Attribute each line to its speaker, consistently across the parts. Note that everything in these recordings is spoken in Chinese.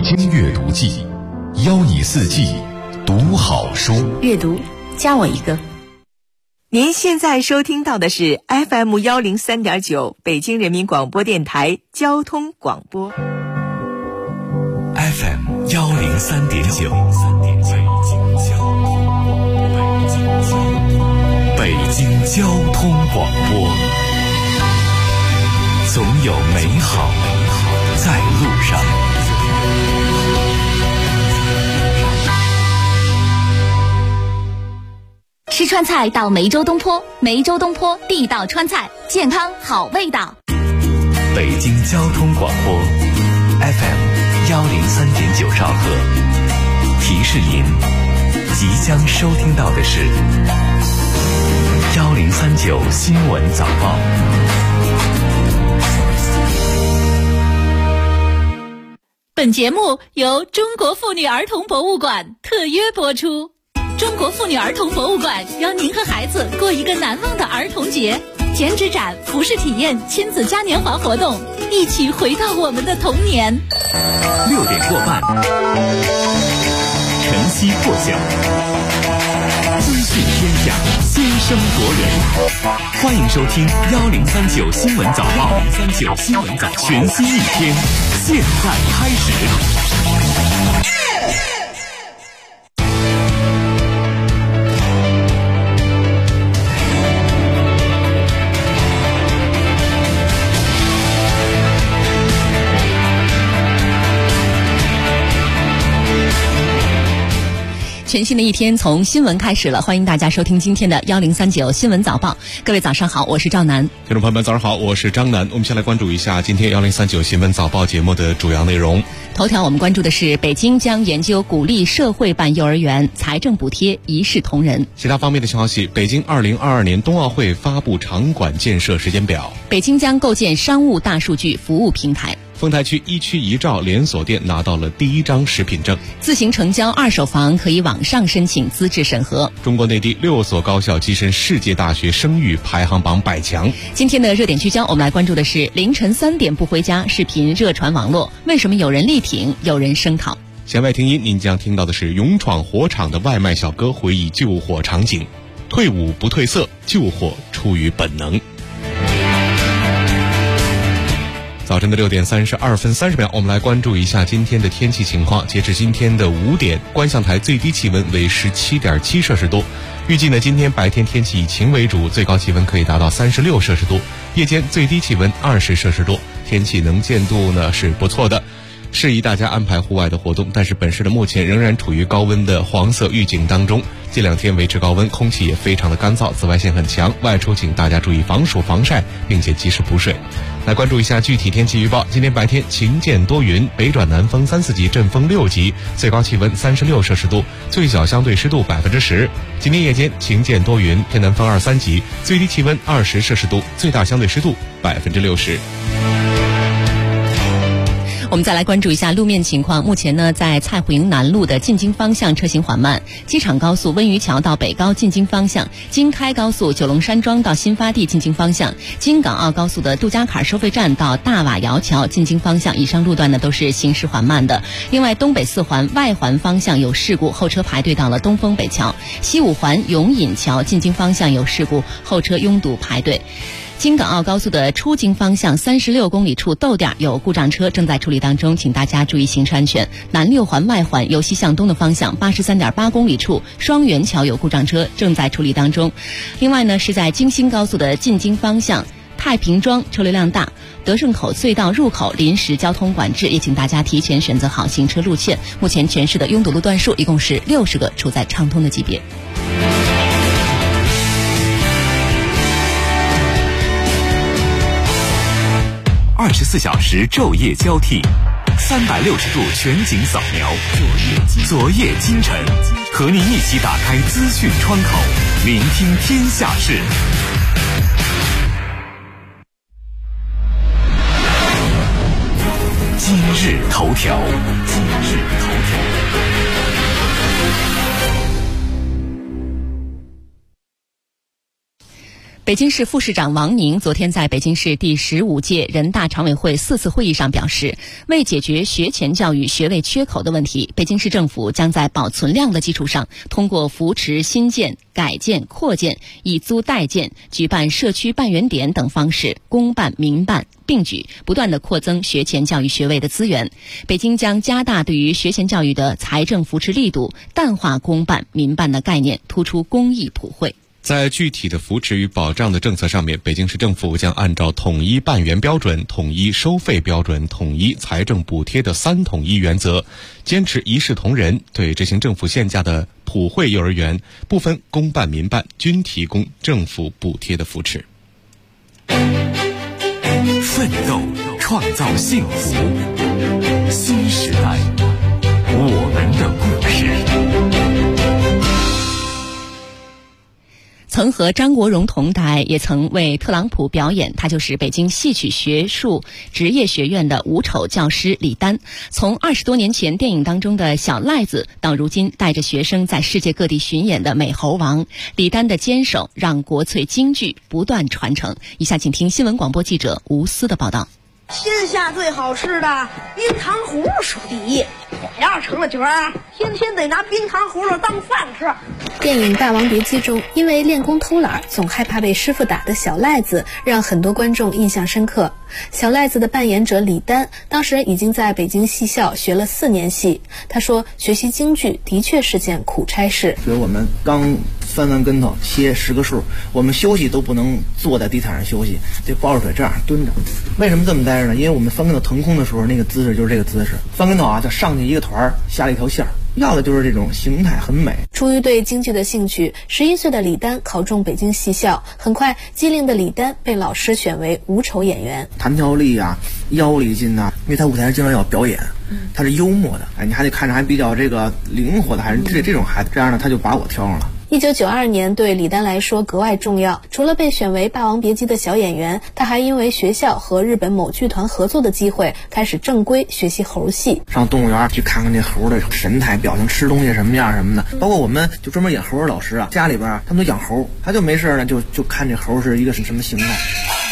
Speaker 1: 听阅读季，邀你四季读好书。
Speaker 2: 阅读，加我一个。您现在收听到的是 FM103.9 北京人民广播电台交通广播。
Speaker 3: FM103.9 北京交通广播，总有美好在路上。
Speaker 4: 吃川菜到梅州东坡，梅州东坡地道川菜，健康好味道。
Speaker 3: 北京交通广播 FM103.9 兆赫，提示您即将收听到的是1039新闻早报。
Speaker 4: 本节目由中国妇女儿童博物馆特约播出。中国妇女儿童博物馆邀您和孩子过一个难忘的儿童节，剪纸展、服饰体验、亲子嘉年华活动，一起回到我们的童年。
Speaker 3: 6点过半，晨曦破晓，资讯天下，先声夺人。欢迎收听1039新闻早报，1039新闻早报，全新一天，现在开始。
Speaker 4: 全新的一天从新闻开始了，欢迎大家收听今天的1039新闻早报。各位早上好，我是赵楠。
Speaker 5: 听众朋友们早上好，我是张楠。我们先来关注一下今天1039新闻早报节目的主要内容。
Speaker 4: 头条我们关注的是北京将研究鼓励社会办幼儿园，财政补贴一视同仁。
Speaker 5: 其他方面的消息，北京2022年冬奥会发布场馆建设时间表。
Speaker 4: 北京将构建商务大数据服务平台。
Speaker 5: 丰台区一区一照连锁店拿到了第1张食品证。
Speaker 4: 自行成交二手房可以网上申请资质审核。
Speaker 5: 中国内地6所高校跻身世界大学声誉排行榜100强。
Speaker 4: 今天的热点聚焦，我们来关注的是凌晨3点不回家视频热传网络，为什么有人力挺，有人声讨？
Speaker 5: 弦外听音，您将听到的是勇闯火场的外卖小哥回忆救火场景，退伍不褪色，救火出于本能。早晨的6点32分30秒，我们来关注一下今天的天气情况。截至今天的5点，观象台最低气温为17.7摄氏度。预计呢，今天白天天气以晴为主，最高气温可以达到36摄氏度，夜间最低气温20摄氏度，天气能见度呢是不错的，适宜大家安排户外的活动。但是本市的目前仍然处于高温的黄色预警当中，这2天维持高温，空气也非常的干燥，紫外线很强，外出请大家注意防暑防晒，并且及时补水。来关注一下具体天气预报。今天白天晴间多云，北转南风3、4级，阵风6级，最高气温36摄氏度，最小相对湿度10%。今天夜间晴间多云，偏南风2、3级，最低气温20摄氏度，最大相对湿度60%。
Speaker 4: 我们再来关注一下路面情况。目前呢，在蔡湖营南路的进京方向车行缓慢，机场高速温榆桥到北高进京方向，京开高速九龙山庄到新发地进京方向，京港澳高速的杜家坎收费站到大瓦窑桥进京方向，以上路段呢都是行驶缓慢的。另外，东北4环外环方向有事故，后车排队到了东风北桥；西5环永隐桥进京方向有事故，后车拥堵排队。京港澳高速的出京方向36公里处豆店有故障车正在处理当中，请大家注意行车安全。南6环外环由西向东的方向83.8公里处双元桥有故障车正在处理当中。另外呢，是在京新高速的进京方向太平庄车流量大，德胜口隧道入口临时交通管制，也请大家提前选择好行车路线。目前全市的拥堵路段数一共是60个，处在畅通的级别。
Speaker 3: 24小时昼夜交替，360度全景扫描，昨夜今晨，和您一起打开资讯窗口，聆听天下事。今日头条。
Speaker 4: 北京市副市长王宁昨天在北京市第15届人大常委会4次会议上表示，为解决学前教育学位缺口的问题，北京市政府将在保存量的基础上，通过扶持新建、改建、扩建、以租代建、举办社区办园点等方式，公办民办并举，不断地扩增学前教育学位的资源。北京将加大对于学前教育的财政扶持力度，淡化公办民办的概念，突出公益普惠。
Speaker 5: 在具体的扶持与保障的政策上面，北京市政府将按照统一办园标准、统一收费标准、统一财政补贴的3统一原则，坚持一视同仁，对执行政府现价的普惠幼儿园，不分公办民办，均提供政府补贴的扶持。
Speaker 3: 奋斗，创造幸福。新时代，我们的故事。
Speaker 4: 曾和张国荣同台，也曾为特朗普表演，他就是北京戏曲学术职业学院的五丑教师李丹。从20多年前电影当中的小赖子，到如今带着学生在世界各地巡演的美猴王，李丹的坚守让国粹京剧不断传承。以下请听新闻广播记者吴思的报道。
Speaker 6: 天下最好吃的冰糖葫芦数第一，我要是成了角儿，天天得拿冰糖葫芦当饭吃。
Speaker 7: 电影《霸王别姬》中，因为练功偷懒，总害怕被师傅打的小赖子，让很多观众印象深刻。小赖子的扮演者李丹，当时已经在北京戏校学了4年戏。他说，学习京剧的确是件苦差事。
Speaker 8: 所以我们刚翻完跟头，切10个数，我们休息都不能坐在地毯上休息，得抱着腿这样蹲着。为什么这么待着呢？因为我们翻跟头腾空的时候，那个姿势就是这个姿势。翻跟头啊，就上去一个团，下了一条线儿。要的就是这种形态很美。
Speaker 7: 出于对京剧的兴趣，11岁的李丹考中北京戏校，很快机灵的李丹被老师选为五丑演员。
Speaker 8: 弹跳力啊，腰力劲啊，因为他舞台上经常要表演，他是幽默的，你还得看着还比较这个灵活的，还是这种孩子，这样呢他就把我挑上了。
Speaker 7: 1992年对李丹来说格外重要，除了被选为《霸王别姬》的小演员，他还因为学校和日本某剧团合作的机会，开始正规学习猴戏。
Speaker 8: 上动物园去看看这猴的神态表情，吃东西什么样什么的，包括我们就专门演猴的老师啊，家里边他们都养猴，他就没事呢就看这猴是一个什么形态。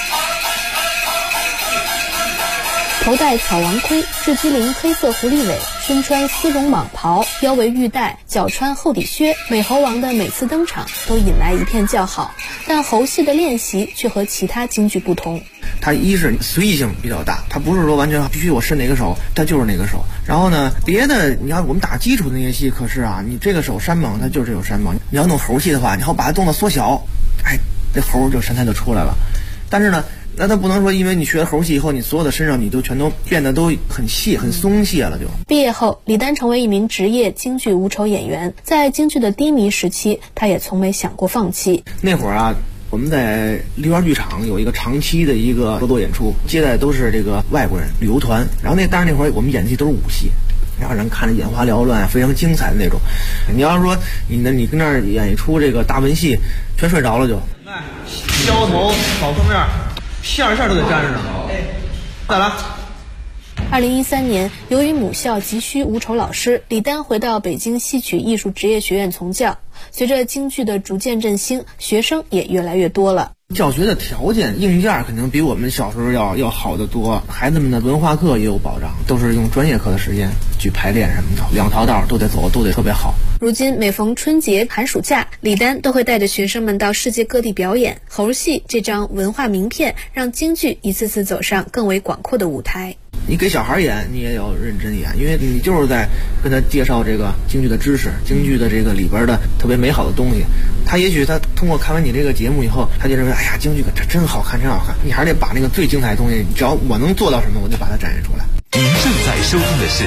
Speaker 7: 头戴草王盔，雉鸡翎黑色狐狸尾，身穿丝绒蟒袍，腰围玉带，脚穿厚底靴，美猴王的每次登场都引来一片叫好。但猴戏的练习却和其他京剧不同，
Speaker 8: 它一是随意性比较大，它不是说完全必须我伸哪个手它就是哪个手。然后呢，别的你看我们打基础的那些戏，可是啊，你这个手山膀它就是有山膀，你要弄猴戏的话，你要把它动作缩小，这猴就神态就出来了。但是呢，那他不能说因为你学了猴戏以后，你所有的身上你都全都变得都很细很松懈了就。
Speaker 7: 毕业后，李丹成为一名职业京剧五丑演员。在京剧的低迷时期，他也从没想过放弃。
Speaker 8: 那会儿啊，我们在梨园剧场有一个长期的一个合作演出，接待都是这个外国人旅游团。然后当然那会儿我们演的戏都是武戏，让人看着眼花缭乱，非常精彩的那种。你要是说你跟那儿演一出这个大文戏，全睡着了就。削头扫封面，线都得粘上。再来。
Speaker 7: 2013年，由于母校急需五丑老师，李丹回到北京戏曲艺术职业学院从教。随着京剧的逐渐振兴，学生也越来越多了。
Speaker 8: 教学的条件硬件肯定比我们小时候要好得多，孩子们的文化课也有保障，都是用专业课的时间去排练什么的，2条道都得走，都得特别好。
Speaker 7: 如今每逢春节寒暑假，李丹都会带着学生们到世界各地表演。猴戏这张文化名片，让京剧一次次走上更为广阔的舞台。
Speaker 8: 你给小孩演，你也要认真演，因为你就是在跟他介绍这个京剧的知识，京剧的这个里边的特别美好的东西。他也许他通过看完你这个节目以后，他就认为，哎呀，京剧可真好看，真好看。你还是得把那个最精彩的东西，只要我能做到什么，我就把它展现出来。
Speaker 3: 您正在收听的是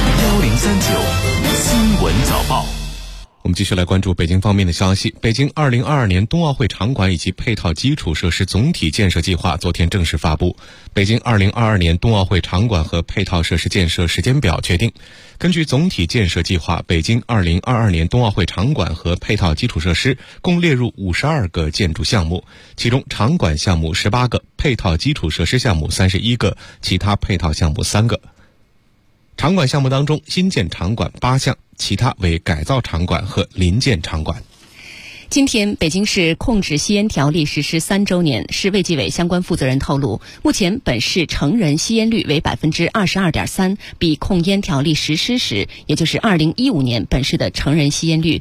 Speaker 3: 1039新闻早报。
Speaker 5: 我们继续来关注北京方面的消息。北京2022年冬奥会场馆以及配套基础设施总体建设计划昨天正式发布。北京2022年冬奥会场馆和配套设施建设时间表确定。根据总体建设计划，北京2022年冬奥会场馆和配套基础设施共列入52个建筑项目，其中场馆项目18个，配套基础设施项目31个，其他配套项目3个。场馆项目当中，新建场馆8项，其他为改造场馆和临建场馆。
Speaker 4: 今天，北京市控制吸烟条例实施3周年，市卫计委相关负责人透露，目前本市成人吸烟率为22.3%，比控烟条例实施时，也就是2015年，本市的成人吸烟率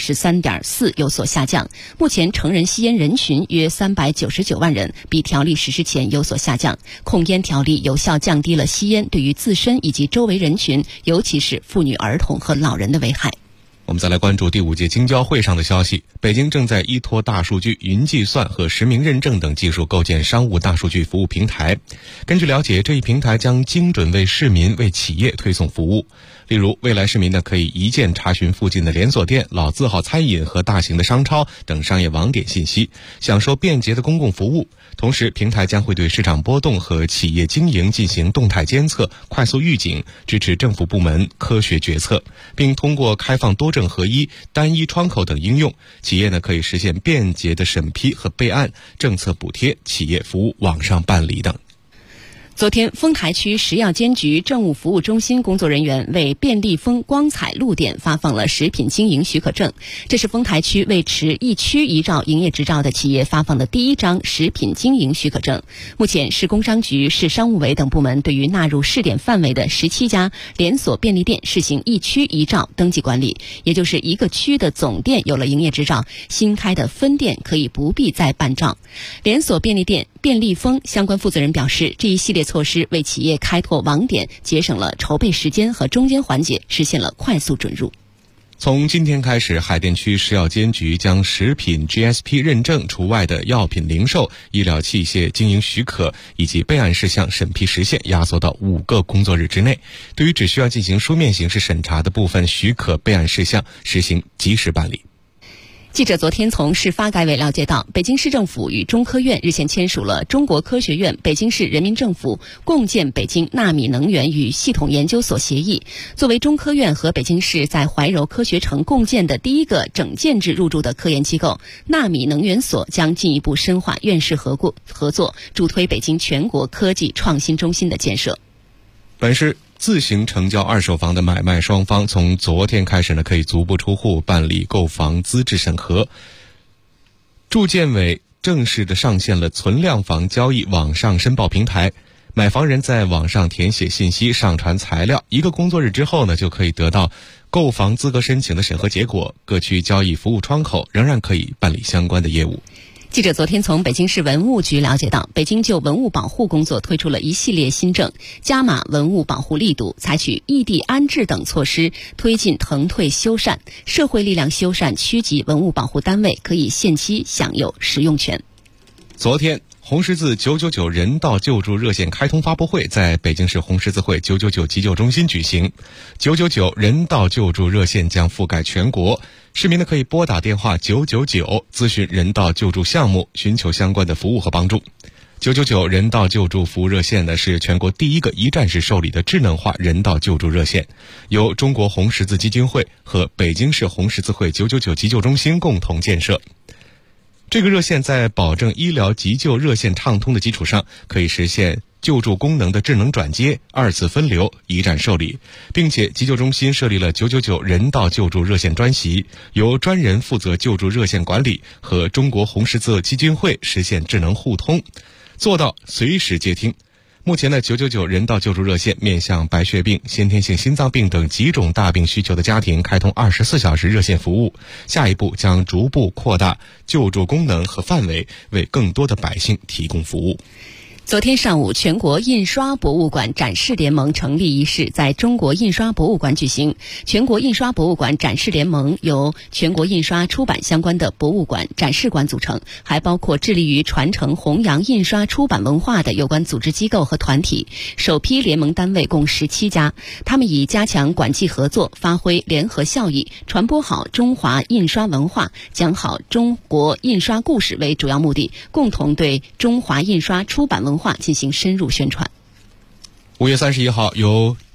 Speaker 4: 23.4%有所下降。目前成人吸烟人群约399万人，比条例实施前有所下降。控烟条例有效降低了吸烟对于自身以及周围人群，尤其是妇女、儿童和老人的危害。
Speaker 5: 我们再来关注第5届京交会上的消息。北京正在依托大数据、云计算和实名认证等技术构建商务大数据服务平台。根据了解，这一平台将精准为市民、为企业推送服务。例如，未来市民可以一键查询附近的连锁店、老字号餐饮和大型的商超等商业网点信息，享受便捷的公共服务。同时，平台将会对市场波动和企业经营进行动态监测、快速预警，支持政府部门科学决策，并通过开放多证合一、单一窗口等应用，企业可以实现便捷的审批和备案、政策补贴、企业服务网上办理等。
Speaker 4: 昨天，丰台区食药监局政务服务中心工作人员为便利蜂光彩路店发放了食品经营许可证，这是丰台区为持一区一照营业执照的企业发放的第1张食品经营许可证。目前，市工商局、市商务委等部门对于纳入试点范围的17家连锁便利店试行一区一照登记管理，也就是一个区的总店有了营业执照，新开的分店可以不必再办照。连锁便利店便利蜂相关负责人表示，这一系列措施为企业开拓网点节省了筹备时间和中间环节，实现了快速准入。
Speaker 5: 从今天开始，海淀区食药监局将食品 GSP 认证除外的药品零售、医疗器械经营许可以及备案事项审批时限压缩到5个工作日之内。对于只需要进行书面形式审查的部分许可备案事项，实行及时办理。
Speaker 4: 记者昨天从市发改委了解到，北京市政府与中科院日前签署了中国科学院、北京市人民政府共建北京纳米能源与系统研究所协议。作为中科院和北京市在怀柔科学城共建的第一个整建制入驻的科研机构，纳米能源所将进一步深化院市合作，助推北京全国科技创新中心的建设。
Speaker 5: 本市自行成交二手房的买卖双方从昨天开始可以足不出户办理购房资质审核。住建委正式的上线了存量房交易网上申报平台，买房人在网上填写信息、上传材料，1个工作日之后就可以得到购房资格申请的审核结果。各区交易服务窗口仍然可以办理相关的业务。
Speaker 4: 记者昨天从北京市文物局了解到，北京就文物保护工作推出了一系列新政，加码文物保护力度，采取异地安置等措施，推进腾退修缮，社会力量修缮区级文物保护单位可以限期享有使用权。
Speaker 5: 昨天，红十字999人道救助热线开通发布会在北京市红十字会999急救中心举行。999人道救助热线将覆盖全国，市民可以拨打电话999咨询人道救助项目，寻求相关的服务和帮助。999人道救助服务热线是全国第一个一站式受理的智能化人道救助热线，由中国红十字基金会和北京市红十字会999急救中心共同建设。这个热线在保证医疗急救热线畅通的基础上，可以实现救助功能的智能转接、2次分流、一站受理，并且急救中心设立了999人道救助热线专席，由专人负责救助热线管理，和中国红十字基金会实现智能互通，做到随时接听。目前999人道救助热线面向白血病、先天性心脏病等几种大病需求的家庭开通24小时热线服务，下一步将逐步扩大救助功能和范围，为更多的百姓提供服务。
Speaker 4: 昨天上午，全国印刷博物馆展示联盟成立仪式在中国印刷博物馆举行。全国印刷博物馆展示联盟由全国印刷出版相关的博物馆、展示馆组成，还包括致力于传承弘扬印刷出版文化的有关组织机构和团体。首批联盟单位共17家，他们以加强馆际合作、发挥联合效益、传播好中华印刷文化、讲好中国印刷故事为主要目的，共同对中华印刷出版文化进行深入宣传。
Speaker 5: 5月31号，由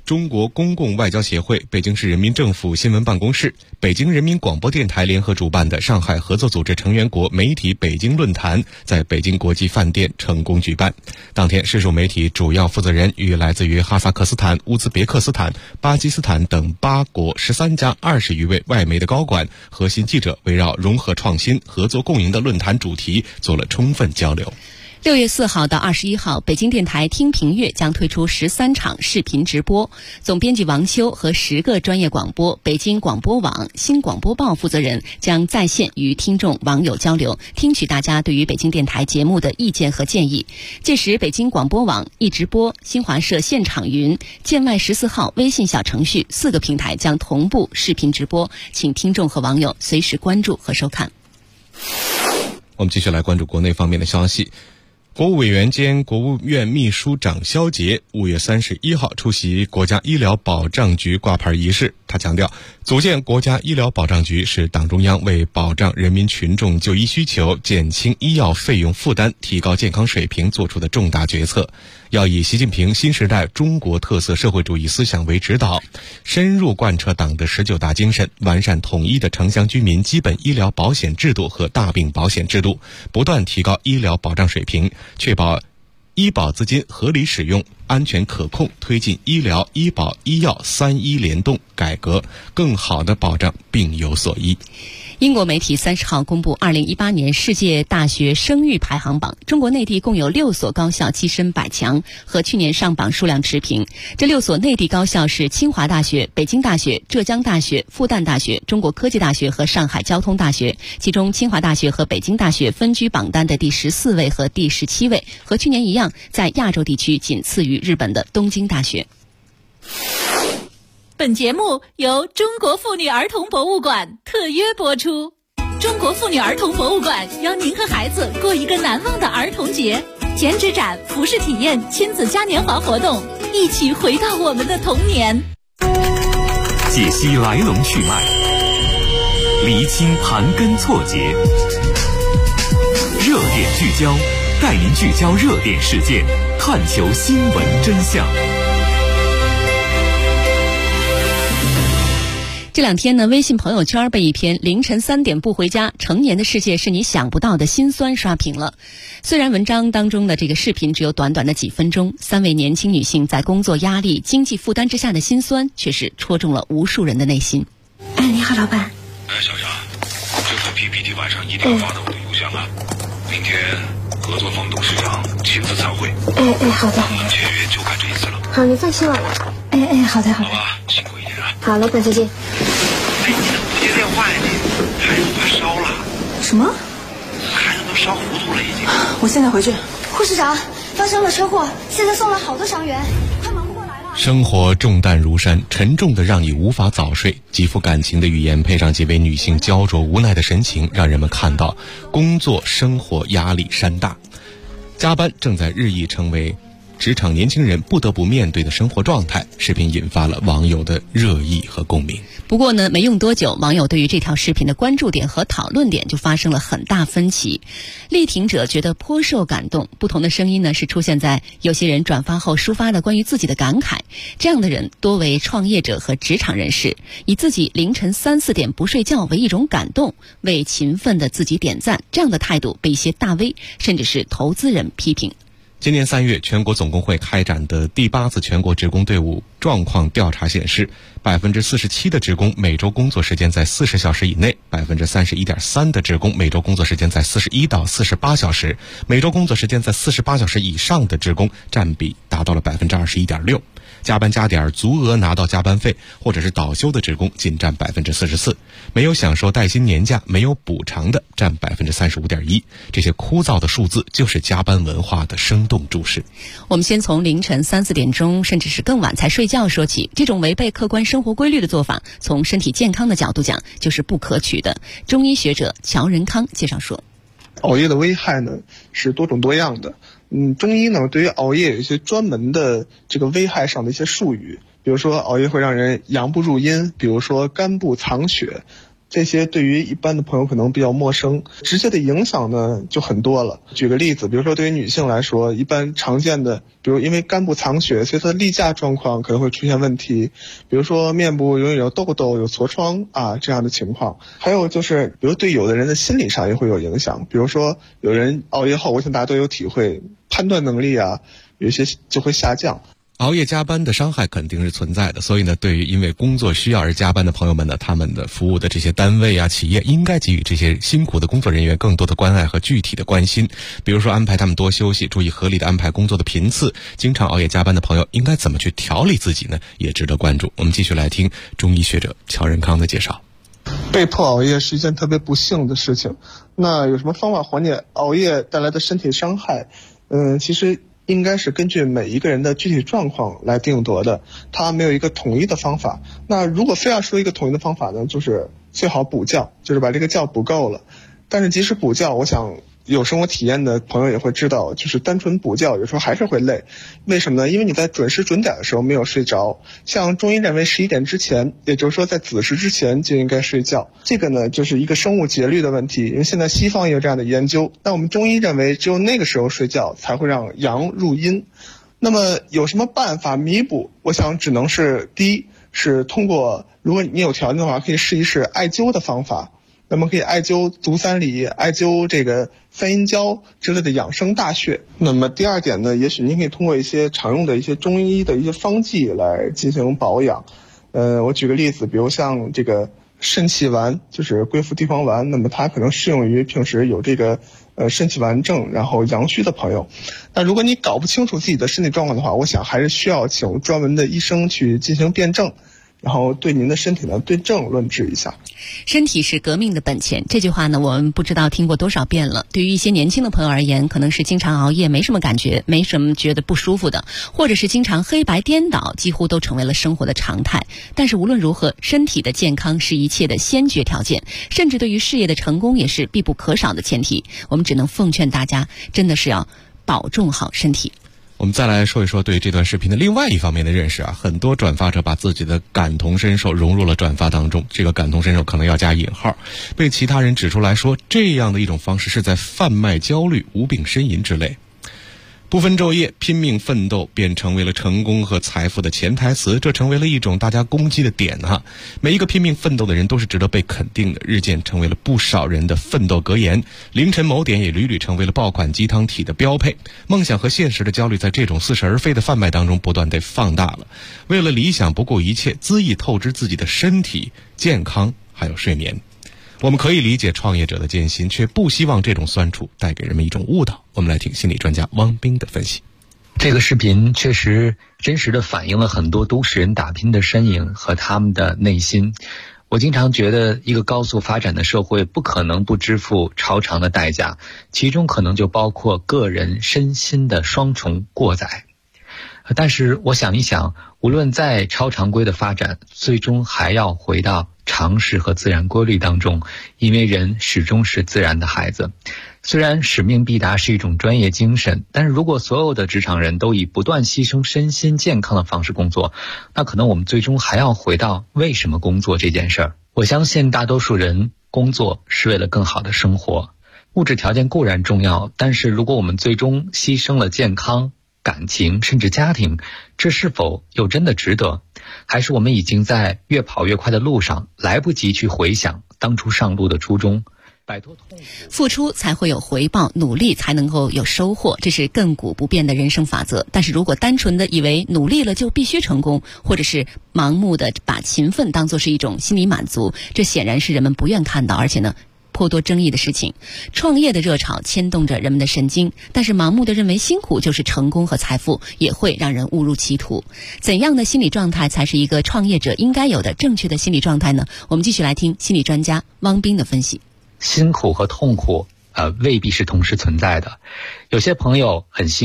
Speaker 5: 中国公共外交协会、北京市人民政府新闻办公室、北京人民广播电台联合主办的上海合作组织成员国媒体北京论坛在北京国际饭店成功举办。当天，市属媒体主要负责人与来自于哈萨克斯坦、乌兹别克斯坦、巴基斯坦等8国13家20余位外媒的高管、核心记者围绕融合创新、合作共赢的论坛主题做了充分交流。
Speaker 4: 6月4号到21号，北京电台听评阅将推出13场视频直播，总编辑王秋和10个专业广播、北京广播网、新广播报负责人将在线与听众网友交流，听取大家对于北京电台节目的意见和建议。届时，北京广播网、易直播、新华社现场云、建外14号微信小程序4个平台将同步视频直播，请听众和网友随时关注和收看。
Speaker 5: 我们继续来关注国内方面的消息。国务委员兼国务院秘书长肖捷5月31号出席国家医疗保障局挂牌仪式。他强调，组建国家医疗保障局是党中央为保障人民群众就医需求、减轻医药费用负担、提高健康水平做出的重大决策，要以习近平新时代中国特色社会主义思想为指导，深入贯彻党的19大精神，完善统一的城乡居民基本医疗保险制度和大病保险制度，不断提高医疗保障水平，确保医保资金合理使用、安全可控，推进医疗、医保、医药3医联动改革，更好地保障病有所医。
Speaker 4: 英国媒体30号公布2018年世界大学声誉排行榜，中国内地共有6所高校跻身100强，和去年上榜数量持平。这6所内地高校是清华大学、北京大学、浙江大学、复旦大学、中国科技大学和上海交通大学，其中清华大学和北京大学分居榜单的第14位和第17位，和去年一样，在亚洲地区仅次于日本的东京大学。
Speaker 9: 本节目由中国妇女儿童博物馆特约播出。中国妇女儿童博物馆邀您和孩子过一个难忘的儿童节，剪纸展、服饰体验、亲子嘉年华活动，一起回到我们的童年。
Speaker 3: 解析来龙去脉，厘清盘根错节，热点聚焦，带您聚焦热点事件，探求新闻真相。
Speaker 4: 这2天呢，微信朋友圈被一篇凌晨3点不回家，成年的世界是你想不到的辛酸刷屏了。虽然文章当中的这个视频只有短短的几分钟，3位年轻女性在工作压力、经济负担之下的辛酸，却是戳中了无数人的内心。
Speaker 10: 哎，你好，老板。
Speaker 11: 小霞，这份 PPT 晚上一定要发到我的邮箱啊！明天合作方董事长亲自参会。
Speaker 10: 好的。
Speaker 11: 我们签约就看这一次了。
Speaker 10: 好，你放心了。好的。
Speaker 11: 好吧，辛苦一点啊。
Speaker 10: 好，老板再见。
Speaker 11: 哎，你怎么不接电话呀你？孩子发烧了。
Speaker 10: 什么？
Speaker 11: 孩子都烧糊涂了已经。
Speaker 10: 我现在回去。护士长，发生了车祸，现在送了好多伤员，快忙不过来了。
Speaker 5: 生活重担如山，沉重的让你无法早睡。极富感情的语言配上几位女性焦灼无奈的神情，让人们看到工作生活压力山大。加班正在日益成为职场年轻人不得不面对的生活状态。视频引发了网友的热议和共鸣。
Speaker 4: 不过呢，没用多久，网友对于这条视频的关注点和讨论点就发生了很大分歧。力挺者觉得颇受感动，不同的声音呢是出现在有些人转发后抒发了关于自己的感慨。这样的人多为创业者和职场人士，以自己凌晨3、4点不睡觉为一种感动，为勤奋的自己点赞。这样的态度被一些大 V 甚至是投资人批评。
Speaker 5: 今年3月，全国总工会开展的第8次全国职工队伍状况调查显示，47%的职工每周工作时间在40小时以内，31.3%的职工每周工作时间在41到48小时，每周工作时间在48小时以上的职工占比达到了21.6%。加班加点足额拿到加班费或者是倒休的职工仅占44%，没有享受带薪年假、没有补偿的占35.1%。这些枯燥的数字就是加班文化的生动注释。
Speaker 4: 我们先从凌晨3、4点钟甚至是更晚才睡觉说起，这种违背客观生活规律的做法，从身体健康的角度讲就是不可取的。中医学者乔仁康介绍说，
Speaker 12: 熬夜的危害呢是多种多样的。中医呢对于熬夜有一些专门的这个危害上的一些术语，比如说熬夜会让人阳不入阴，比如说肝部藏血， 这些对于一般的朋友可能比较陌生，直接的影响呢就很多了。举个例子，比如说对于女性来说，一般常见的，比如因为肝部藏血，所以它的例假状况可能会出现问题，比如说面部容易有痘痘、有痤疮这样的情况。还有就是，比如对有的人的心理上也会有影响，比如说有人熬夜后，我想大家都有体会，判断能力有些就会下降。
Speaker 5: 熬夜加班的伤害肯定是存在的，所以呢，对于因为工作需要而加班的朋友们呢，他们的服务的这些单位企业应该给予这些辛苦的工作人员更多的关爱和具体的关心，比如说安排他们多休息，注意合理的安排工作的频次。经常熬夜加班的朋友应该怎么去调理自己呢？也值得关注。我们继续来听中医学者乔仁康的介绍。
Speaker 12: 被迫熬夜是一件特别不幸的事情，那有什么方法缓解熬夜带来的身体伤害？其实应该是根据每一个人的具体状况来定夺的，它没有一个统一的方法。那如果非要说一个统一的方法呢，就是最好补觉，就是把这个觉补够了。但是即使补觉，我想有生活体验的朋友也会知道，就是单纯补觉有时候还是会累。为什么呢？因为你在准时准点的时候没有睡着。像中医认为11点之前，也就是说在子时之前就应该睡觉。这个呢就是一个生物节律的问题，因为现在西方也有这样的研究。那我们中医认为只有那个时候睡觉才会让阳入阴。那么有什么办法弥补？我想只能是第一是通过，如果你有条件的话，可以试一试艾灸的方法。那么可以艾灸足三里，艾灸这个三阴交之类的养生大穴。那么第二点呢，也许您可以通过一些常用的一些中医的一些方剂来进行保养。我举个例子，比如像这个肾气丸，就是归附地黄丸，那么它可能适用于平时有这个肾气丸症然后阳虚的朋友。那如果你搞不清楚自己的身体状况的话，我想还是需要请专门的医生去进行辩证，然后对您的身体呢对症论治一下。
Speaker 4: 身体是革命的本钱，这句话呢我们不知道听过多少遍了。对于一些年轻的朋友而言，可能是经常熬夜没什么感觉，没什么觉得不舒服的，或者是经常黑白颠倒，几乎都成为了生活的常态。但是无论如何，身体的健康是一切的先决条件，甚至对于事业的成功也是必不可少的前提。我们只能奉劝大家，真的是要保重好身体。
Speaker 5: 我们再来说一说对这段视频的另外一方面的认识很多转发者把自己的感同身受融入了转发当中，这个感同身受可能要加引号，被其他人指出来说这样的一种方式是在贩卖焦虑、无病呻吟之类。不分昼夜拼命奋斗便成为了成功和财富的潜台词，这成为了一种大家攻击的点每一个拼命奋斗的人都是值得被肯定的，日渐成为了不少人的奋斗格言。凌晨某点也屡屡成为了爆款鸡汤体的标配。梦想和现实的焦虑在这种似是而非的贩卖当中不断地放大了。为了理想不顾一切，恣意透支自己的身体健康还有睡眠。我们可以理解创业者的艰辛，却不希望这种酸楚带给人们一种误导。我们来听心理专家汪斌的分析。
Speaker 13: 这个视频确实真实的反映了很多都市人打拼的身影和他们的内心。我经常觉得一个高速发展的社会不可能不支付超长的代价，其中可能就包括个人身心的双重过载。但是我想一想，无论再超常规的发展，最终还要回到常识和自然规律当中，因为人始终是自然的孩子。虽然使命必达是一种专业精神，但是如果所有的职场人都以不断牺牲身心健康的方式工作，那可能我们最终还要回到为什么工作这件事儿。我相信大多数人工作是为了更好的生活，物质条件固然重要，但是如果我们最终牺牲了健康、感情甚至家庭，这是否又真的值得？还是我们已经在越跑越快的路上，来不及去回想当初上路的初衷？摆脱痛苦，
Speaker 4: 付出才会有回报，努力才能够有收获，这是亘古不变的人生法则。但是如果单纯的以为努力了就必须成功，或者是盲目的把勤奋当作是一种心理满足，这显然是人们不愿看到，而且呢颇多争议的事情。创业的热潮牵动着人们的神经，但是盲目的认为辛苦就是成功和财富，也会让人误入歧途。怎样的心理状态才是一个创业者应该有的正确的心理状态呢？我们继续来听心理专家汪斌的分析。
Speaker 13: 辛苦和痛苦未必是同时存在的。有些朋友很辛苦，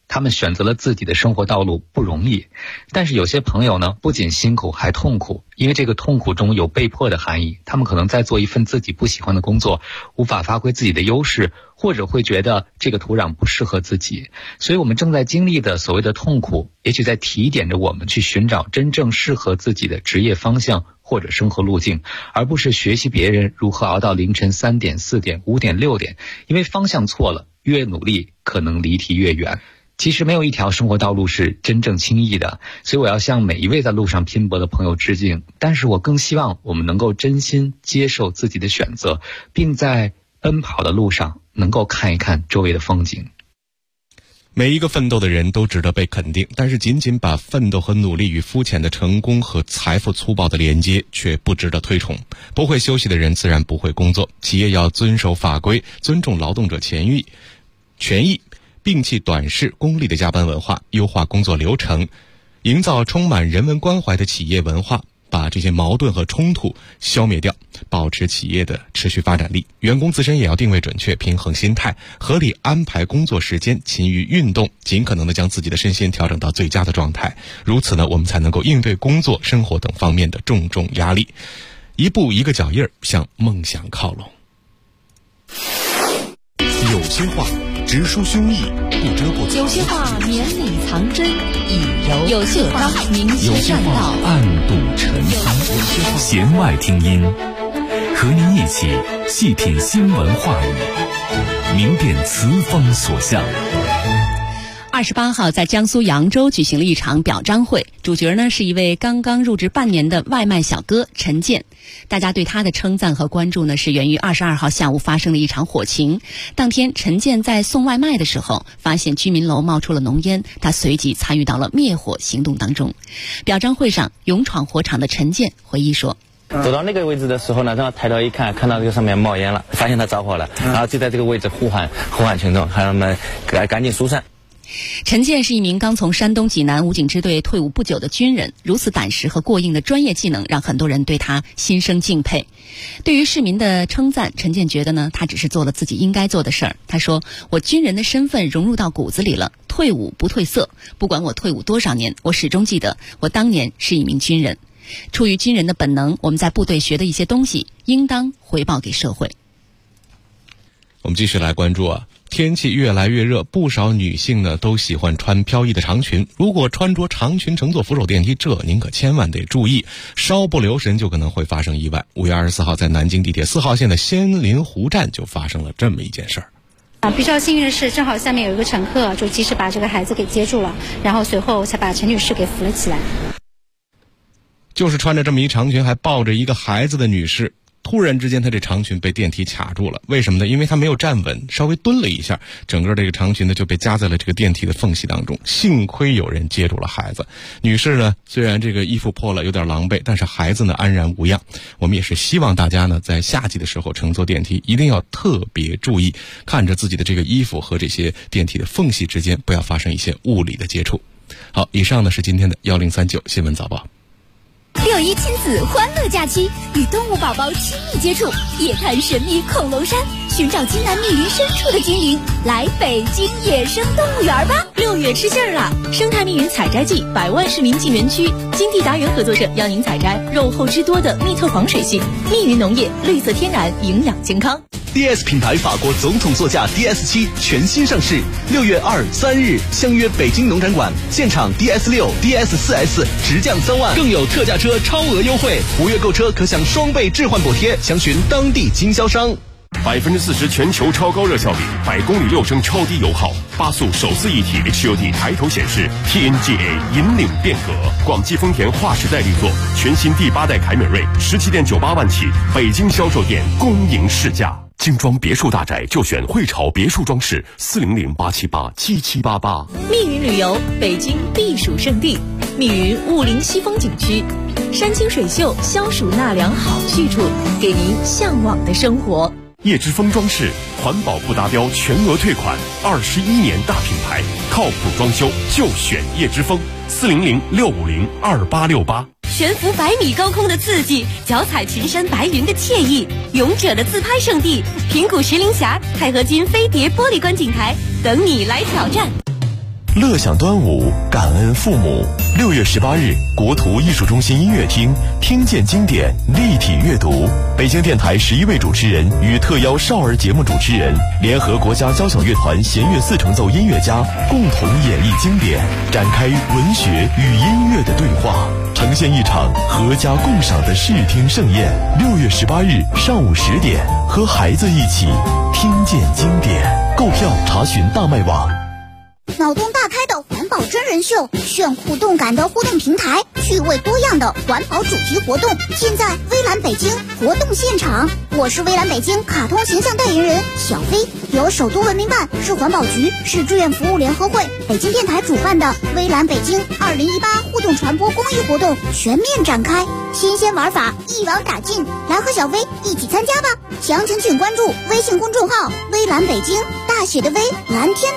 Speaker 13: 他们选择了自己的生活道路不容易，但是有些朋友呢，不仅辛苦还痛苦，因为这个痛苦中有被迫的含义。他们可能在做一份自己不喜欢的工作，无法发挥自己的优势，或者会觉得这个土壤不适合自己。所以我们正在经历的所谓的痛苦，也许在提点着我们去寻找真正适合自己的职业方向或者生活路径，而不是学习别人如何熬到凌晨3点、4点、5点、6点，因为方向错了，越努力可能离题越远。其实没有一条生活道路是真正轻易的，所以我要向每一位在路上拼搏的朋友致敬。但是我更希望我们能够真心接受自己的选择，并在奔跑的路上能够看一看周围的风景。
Speaker 5: 每一个奋斗的人都值得被肯定，但是仅仅把奋斗和努力与肤浅的成功和财富粗暴的连接却不值得推崇。不会休息的人自然不会工作，企业要遵守法规，尊重劳动者权益，摒弃短视功利的加班文化，优化工作流程，营造充满人文关怀的企业文化，把这些矛盾和冲突消灭掉，保持企业的持续发展力。员工自身也要定位准确，平衡心态，合理安排工作时间，勤于运动，尽可能的将自己的身心调整到最佳的状态。如此呢，我们才能够应对工作、生活等方面的重重压力，一步一个脚印儿向梦想靠拢。
Speaker 1: 有些话直抒胸臆，不遮不藏；
Speaker 9: 有些话绵里藏针，以柔
Speaker 3: 有些话
Speaker 9: 明
Speaker 3: 有些话暗度陈仓，弦外听音，和您一起细品新闻话语，明辨词风所向。
Speaker 4: 28号在江苏扬州举行了一场表彰会，主角呢是一位刚刚入职半年的外卖小哥陈建。大家对他的称赞和关注呢是源于22号下午发生的一场火情。当天陈建在送外卖的时候，发现居民楼冒出了浓烟，他随即参与到了灭火行动当中。表彰会上，勇闯火场的陈建回忆说，
Speaker 14: 走到那个位置的时候呢，正好抬头一看，看到这个上面冒烟了，发现它着火了，然后就在这个位置呼喊群众，让他们赶紧疏散。
Speaker 4: 陈建是一名刚从山东济南武警支队退伍不久的军人，如此胆识和过硬的专业技能让很多人对他心生敬佩。对于市民的称赞，陈建觉得呢，他只是做了自己应该做的事儿。他说，我军人的身份融入到骨子里了，退伍不褪色，不管我退伍多少年，我始终记得我当年是一名军人。出于军人的本能，我们在部队学的一些东西应当回报给社会。
Speaker 5: 我们继续来关注天气越来越热，不少女性呢都喜欢穿飘逸的长裙。如果穿着长裙乘坐扶手电梯，您可千万得注意，稍不留神就可能会发生意外。5月24号在南京地铁4号线的仙林湖站就发生了这么一件事儿。
Speaker 15: 比较幸运的是，正好下面有一个乘客就及时把这个孩子给接住了，然后随后才把陈女士给扶了起来。
Speaker 5: 就是穿着这么一长裙还抱着一个孩子的女士，突然之间她这长裙被电梯卡住了。为什么呢？因为她没有站稳，稍微蹲了一下，整个这个长裙呢就被夹在了这个电梯的缝隙当中。幸亏有人接住了孩子。女士呢虽然这个衣服破了有点狼狈，但是孩子呢安然无恙。我们也是希望大家呢在夏季的时候乘坐电梯一定要特别注意，看着自己的这个衣服和这些电梯的缝隙之间不要发生一些物理的接触。好，以上呢是今天的1039新闻早报。
Speaker 9: 6·1亲子欢乐假期，与动物宝宝亲密接触，夜探神秘恐龙山，寻找津南密林深处的精灵，来北京野生动物园吧！6月吃劲儿了！生态密云采摘季，100万市民进园区，金地达园合作社邀您采摘肉厚汁多的密特黄水性密云农业，绿色天然，营养健康。
Speaker 16: DS 品牌法国总统座驾 DS7 全新上市，6月2、3日相约北京农展馆，现场 DS6、DS4S 直降3万，更有特价车超额优惠，5月购车可享双倍置换补贴，详询当地经销商。
Speaker 17: 40%全球超高热效率，100公里6升超低油耗，8速手自一体 HUD 抬头显示 ，TNGA 引领变革。广汽丰田划时代力作，全新第8代凯美瑞17.98万起，北京销售店公营试驾。精装别墅大宅就选汇潮别墅装饰，400-878-7788。
Speaker 9: 密云旅游，北京避暑胜地，密云雾林西风景区，山清水秀，消暑纳凉好去处，给您向往的生活。
Speaker 17: 叶之峰装饰，环保不达标全额退款，21年大品牌，靠谱装修就选叶之峰，400-650-2868。
Speaker 9: 悬浮100米高空的刺激，脚踩群山白云的惬意，勇者的自拍圣地，平谷石林峡钛合金飞碟玻璃观景台，等你来挑战。
Speaker 1: 乐享端午，感恩父母。6月18日，国图艺术中心音乐厅，听见经典，立体阅读。北京电台11位主持人与特邀少儿节目主持人，联合国家交响乐团弦乐4重奏音乐家，共同演绎经典，展开文学与音乐的对话，呈现一场合家共赏的视听盛宴。6月18日上午10点，和孩子一起听见经典。购票查询大麦网。
Speaker 18: 脑洞大开的环保真人秀，炫酷动感的互动平台，趣味多样的环保主题活动，现在微蓝北京活动现场。我是微蓝北京卡通形象代言人小飞，由首都文明办、市环保局、市志愿服务联合会、北京电台主办的微蓝北京2018互动传播公益活动全面展开，新鲜玩法一网打尽，来和小飞一起参加吧！详情请关注微信公众号微蓝北京，大写的微，蓝天